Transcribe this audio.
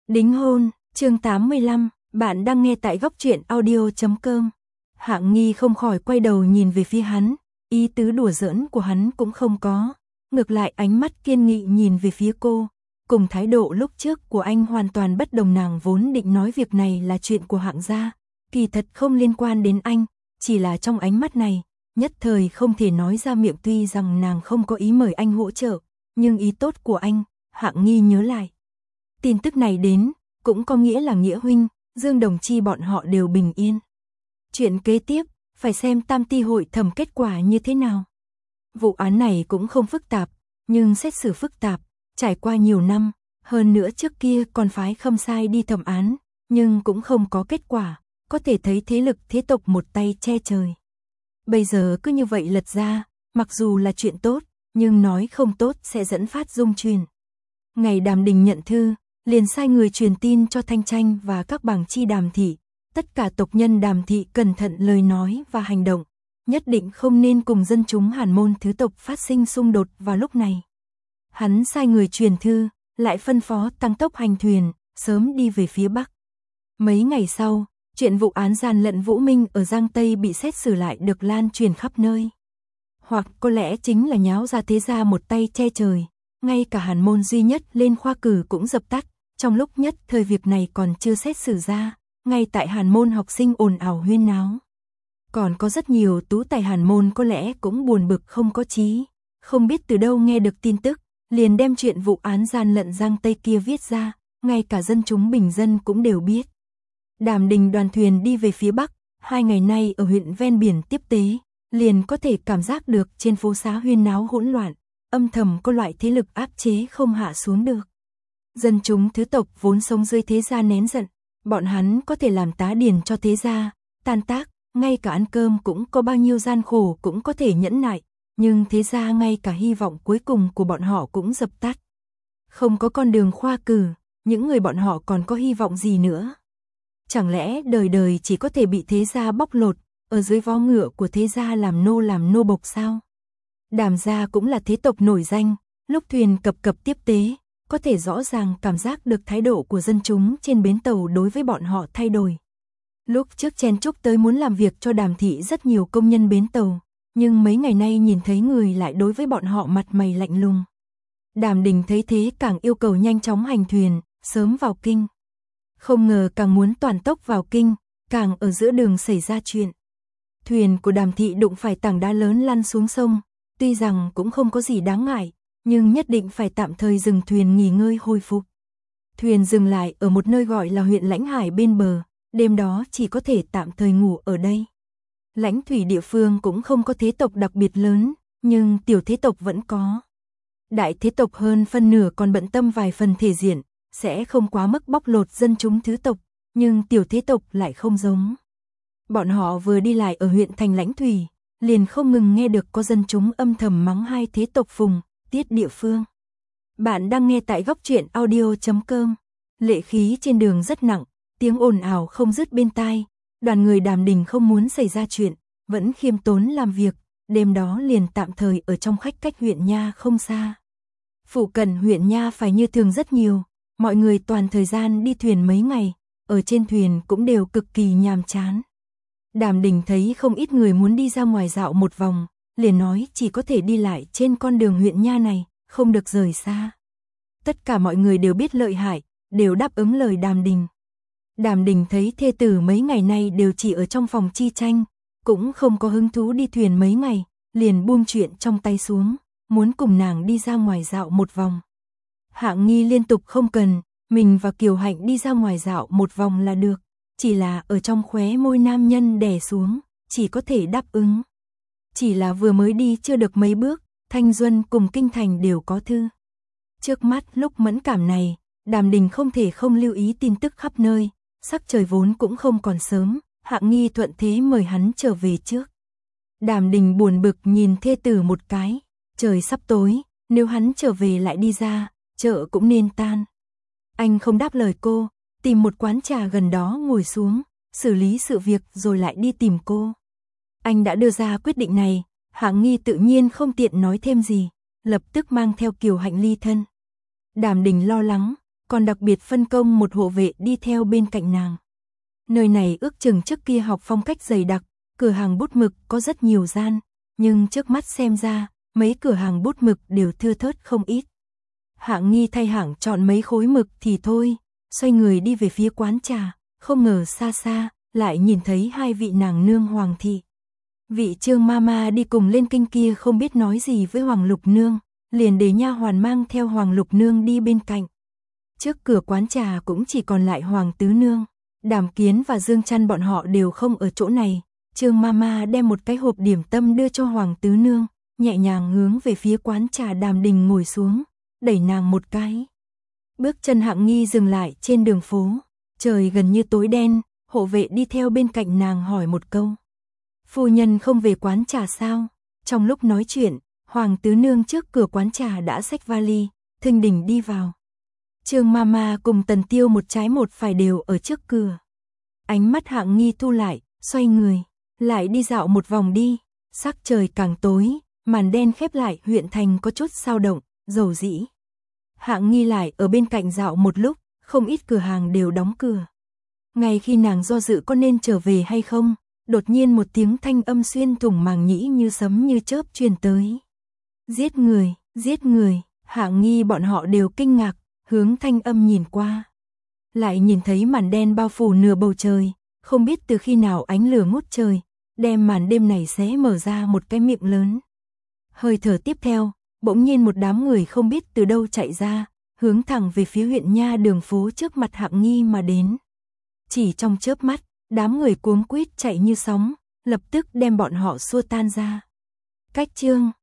Đính hôn, chương 85, bạn đang nghe tại góc truyện audio.com. Hạng Nghi không khỏi quay đầu nhìn về phía hắn, ý tứ đùa giỡn của hắn cũng không có. Ngược lại ánh mắt kiên nghị nhìn về phía cô, cùng thái độ lúc trước của anh hoàn toàn bất đồng. Nàng vốn định nói việc này là chuyện của Hạng gia, kỳ thật không liên quan đến anh, chỉ là trong ánh mắt này, nhất thời không thể nói ra miệng. Tuy rằng nàng không có ý mời anh hỗ trợ, nhưng ý tốt của anh, Hạng Nghi nhớ lại. Tin tức này đến, cũng có nghĩa là Nghĩa huynh, Dương Đồng Chi bọn họ đều bình yên. Chuyện kế tiếp, phải xem Tam Ti hội thẩm kết quả như thế nào. Vụ án này cũng không phức tạp, nhưng xét xử phức tạp, trải qua nhiều năm, hơn nữa trước kia còn phái Khâm Sai đi thẩm án, nhưng cũng không có kết quả, có thể thấy thế lực thế tộc một tay che trời. Bây giờ cứ như vậy lật ra, mặc dù là chuyện tốt, nhưng nói không tốt sẽ dẫn phát dung truyền. Ngày Đàm Đình nhận thư, liền sai người truyền tin cho Thanh Tranh và các bảng chi Đàm thị, tất cả tộc nhân Đàm thị cẩn thận lời nói và hành động, nhất định không nên cùng dân chúng Hàn Môn thứ tộc phát sinh xung đột vào lúc này. Hắn sai người truyền thư, lại phân phó tăng tốc hành thuyền, sớm đi về phía Bắc. Mấy ngày sau, chuyện vụ án gian lận Vũ Minh ở Giang Tây bị xét xử lại được lan truyền khắp nơi. Hoặc có lẽ chính là nháo ra thế gia một tay che trời, ngay cả Hàn Môn duy nhất lên khoa cử cũng dập tắt. Trong lúc nhất thời việc này còn chưa xét xử ra, ngay tại Hàn Môn học sinh ồn ào huyên náo. Còn có rất nhiều tú tài Hàn Môn có lẽ cũng buồn bực không có chí, không biết từ đâu nghe được tin tức, liền đem chuyện vụ án gian lận Giang Tây kia viết ra, ngay cả dân chúng bình dân cũng đều biết. Đàm Đình đoàn thuyền đi về phía Bắc, 2 ngày nay ở huyện ven biển tiếp tế, liền có thể cảm giác được trên phố xá huyên náo hỗn loạn, âm thầm có loại thế lực áp chế không hạ xuống được. Dân chúng thứ tộc vốn sống dưới thế gia nén giận, bọn hắn có thể làm tá điền cho thế gia, tan tác, ngay cả ăn cơm cũng có bao nhiêu gian khổ cũng có thể nhẫn nại, nhưng thế gia ngay cả hy vọng cuối cùng của bọn họ cũng dập tắt. Không có con đường khoa cử, những người bọn họ còn có hy vọng gì nữa? Chẳng lẽ đời đời chỉ có thể bị thế gia bóc lột, ở dưới vó ngựa của thế gia làm nô bộc sao? Đàm gia cũng là thế tộc nổi danh, lúc thuyền cập cập tiếp tế, có thể rõ ràng cảm giác được thái độ của dân chúng trên bến tàu đối với bọn họ thay đổi. Lúc trước chen chúc tới muốn làm việc cho Đàm thị rất nhiều công nhân bến tàu, nhưng mấy ngày nay nhìn thấy người lại đối với bọn họ mặt mày lạnh lùng. Đàm Đình thấy thế càng yêu cầu nhanh chóng hành thuyền, sớm vào kinh. Không ngờ càng muốn toàn tốc vào kinh, càng ở giữa đường xảy ra chuyện. Thuyền của Đàm thị đụng phải tảng đá lớn lăn xuống sông, tuy rằng cũng không có gì đáng ngại, nhưng nhất định phải tạm thời dừng thuyền nghỉ ngơi hồi phục. Thuyền dừng lại ở một nơi gọi là huyện Lãnh Hải bên bờ, đêm đó chỉ có thể tạm thời ngủ ở đây. Lãnh thủy địa phương cũng không có thế tộc đặc biệt lớn, nhưng tiểu thế tộc vẫn có. Đại thế tộc hơn phân nửa còn bận tâm vài phần thể diện, sẽ không quá mức bóc lột dân chúng thứ tộc, nhưng tiểu thế tộc lại không giống. Bọn họ vừa đi lại ở huyện thành Lãnh Thủy, liền không ngừng nghe được có dân chúng âm thầm mắng hai thế tộc Phùng, Tiết địa phương. Bạn đang nghe tại góc truyện audio.com. Lệ khí trên đường rất nặng, tiếng ồn ào không dứt bên tai. Đoàn người Đàm Đình không muốn xảy ra chuyện, vẫn khiêm tốn làm việc, đêm đó liền tạm thời ở trong khách cách huyện Nha không xa. Phụ cận huyện Nha phải như thường rất nhiều, mọi người toàn thời gian đi thuyền mấy ngày, ở trên thuyền cũng đều cực kỳ nhàm chán. Đàm Đình thấy không ít người muốn đi ra ngoài dạo một vòng, liền nói chỉ có thể đi lại trên con đường huyện Nha này, không được rời xa. Tất cả mọi người đều biết lợi hại, đều đáp ứng lời Đàm Đình. Đàm Đình thấy thê tử mấy ngày nay đều chỉ ở trong phòng chi tranh, cũng không có hứng thú đi thuyền mấy ngày, liền buông chuyện trong tay xuống, muốn cùng nàng đi ra ngoài dạo một vòng. Hạng Nghi liên tục không cần, mình và Kiều Hạnh đi ra ngoài dạo một vòng là được, chỉ là ở trong khóe môi nam nhân đè xuống, chỉ có thể đáp ứng. Chỉ là vừa mới đi chưa được mấy bước, Thanh Duân cùng Kinh Thành đều có thư. Trước mắt lúc mẫn cảm này, Đàm Đình không thể không lưu ý tin tức khắp nơi, sắc trời vốn cũng không còn sớm, Hạng Nghi thuận thế mời hắn trở về trước. Đàm Đình buồn bực nhìn thê tử một cái, trời sắp tối, nếu hắn trở về lại đi ra, chợ cũng nên tan. Anh không đáp lời cô, tìm một quán trà gần đó ngồi xuống, xử lý sự việc rồi lại đi tìm cô. Anh đã đưa ra quyết định này, Hạng Nghi tự nhiên không tiện nói thêm gì, lập tức mang theo Kiều Hạnh ly thân. Đàm Đình lo lắng, còn đặc biệt phân công một hộ vệ đi theo bên cạnh nàng. Nơi này ước chừng trước kia học phong cách dày đặc, cửa hàng bút mực có rất nhiều gian, nhưng trước mắt xem ra, mấy cửa hàng bút mực đều thưa thớt không ít. Hạng Nghi thay Hạng chọn mấy khối mực thì thôi, xoay người đi về phía quán trà, không ngờ xa xa, lại nhìn thấy hai vị nàng nương Hoàng thị. Vị Trương Mama đi cùng lên kinh kia không biết nói gì với Hoàng Lục Nương, liền để nha hoàn mang theo Hoàng Lục Nương đi bên cạnh. Trước cửa quán trà cũng chỉ còn lại Hoàng Tứ Nương, Đàm Kiến và Dương Chăn bọn họ đều không ở chỗ này. Trương Mama đem một cái hộp điểm tâm đưa cho Hoàng Tứ Nương, nhẹ nhàng hướng về phía quán trà Đàm Đình ngồi xuống, đẩy nàng một cái. Bước chân Hạng Nghi dừng lại trên đường phố, trời gần như tối đen, hộ vệ đi theo bên cạnh nàng hỏi một câu. Phu nhân không về quán trà sao? Trong lúc nói chuyện, Hoàng Tứ Nương trước cửa quán trà đã xách vali, thình lình đi vào. Trương Mama cùng Tần Tiêu một trái một phải đều ở trước cửa. Ánh mắt Hạng Nghi thu lại, xoay người, lại đi dạo một vòng đi. Sắc trời càng tối, màn đen khép lại, huyện thành có chút dao động, dầu dĩ. Hạng Nghi lại ở bên cạnh dạo một lúc, không ít cửa hàng đều đóng cửa. Ngay khi nàng do dự có nên trở về hay không, đột nhiên một tiếng thanh âm xuyên thủng màng nhĩ như sấm như chớp truyền tới. Giết người, giết người. Hạng Nghi bọn họ đều kinh ngạc, hướng thanh âm nhìn qua. Lại nhìn thấy màn đen bao phủ nửa bầu trời, không biết từ khi nào ánh lửa ngút trời, đem màn đêm này xé mở ra một cái miệng lớn. Hơi thở tiếp theo, bỗng nhiên một đám người không biết từ đâu chạy ra, hướng thẳng về phía huyện nha đường phố trước mặt Hạng Nghi mà đến. Chỉ trong chớp mắt, đám người cuống quýt chạy như sóng, lập tức đem bọn họ xua tan ra. Cách chương